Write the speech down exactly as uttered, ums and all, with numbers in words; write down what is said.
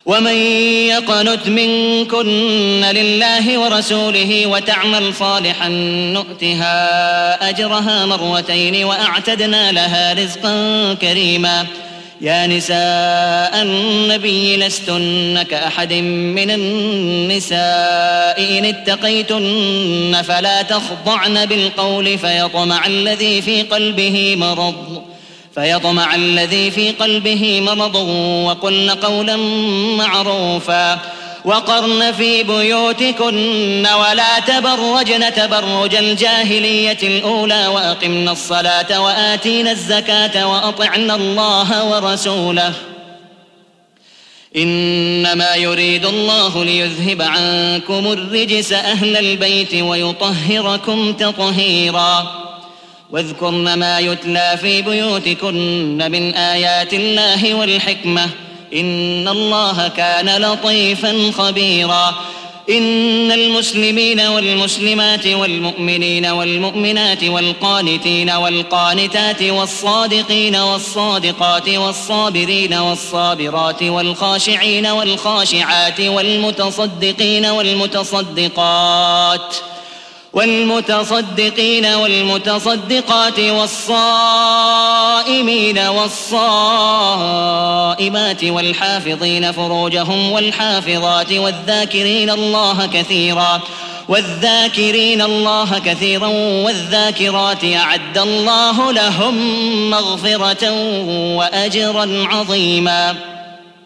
ومن يقنت منكن لله ورسوله وتعمل صالحا نؤتها أجرها مرتين وأعتدنا لها رزقا كريما. يا نساء النبي لستن كأحد من النساء إن اتقيتن فلا تخضعن بالقول فيطمع الذي في قلبه مرض فيطمع الذي في قلبه مرض وقلن قولا معروفا وقرن في بيوتكن ولا تبرجن تبرج الجاهلية الأولى وأقمن الصلاة وآتينا الزكاة وأطعنا الله ورسوله إنما يريد الله ليذهب عنكم الرجس أهل البيت ويطهركم تطهيرا. واذكرن ما يتلى في بيوتكن من آيات الله والحكمة إن الله كان لطيفا خبيرا. إن المسلمين والمسلمات والمؤمنين والمؤمنات والقانتين والقانتات والصادقين والصادقات والصابرين والصابرات والخاشعين والخاشعات والمتصدقين والمتصدقات والمتصدقين والمتصدقات والصائمين والصائمات والحافظين فروجهم والحافظات والذاكرين الله كثيرا والذاكرين الله كثيرا والذاكرات أعد الله لهم مغفرة وأجرا عظيما.